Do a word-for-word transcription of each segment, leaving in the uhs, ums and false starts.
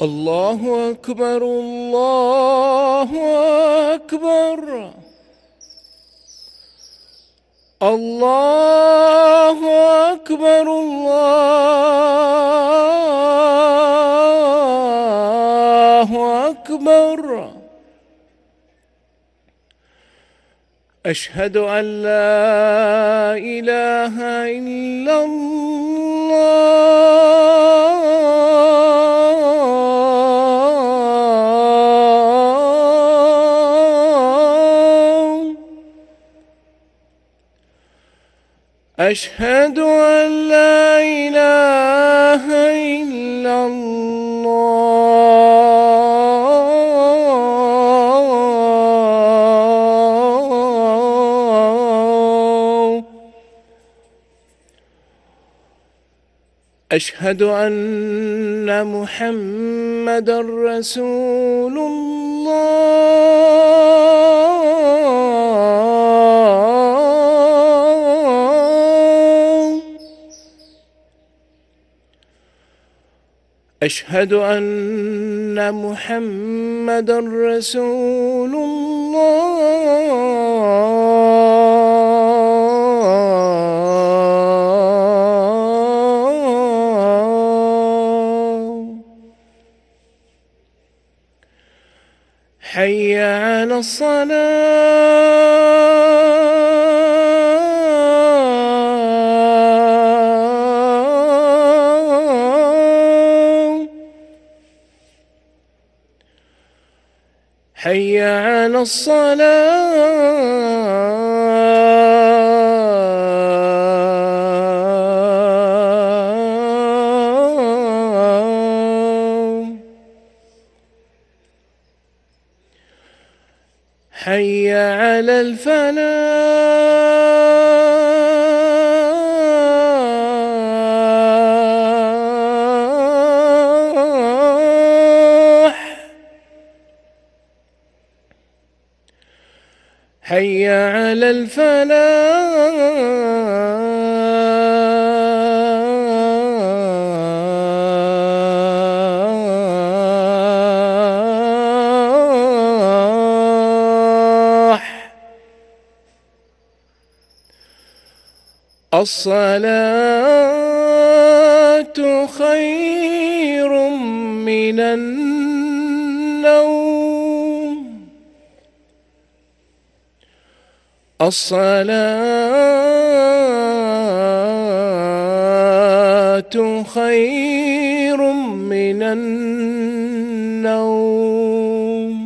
الله أكبر الله أكبر الله أكبر الله أكبر. أشهد أن لا إله إلا الله أشهد أن لا إله إلا الله أشهد أن محمدًا رسول الله أشهد أن محمدًا رسول الله. حي على الصلاة حي على الصلاة حي على الفلاح حي على الفلاح. الصلاة خير من النوم الصلاة خير من النوم.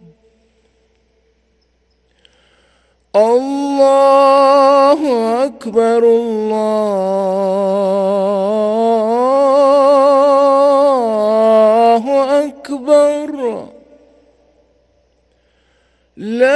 الله أكبر الله أكبر. لا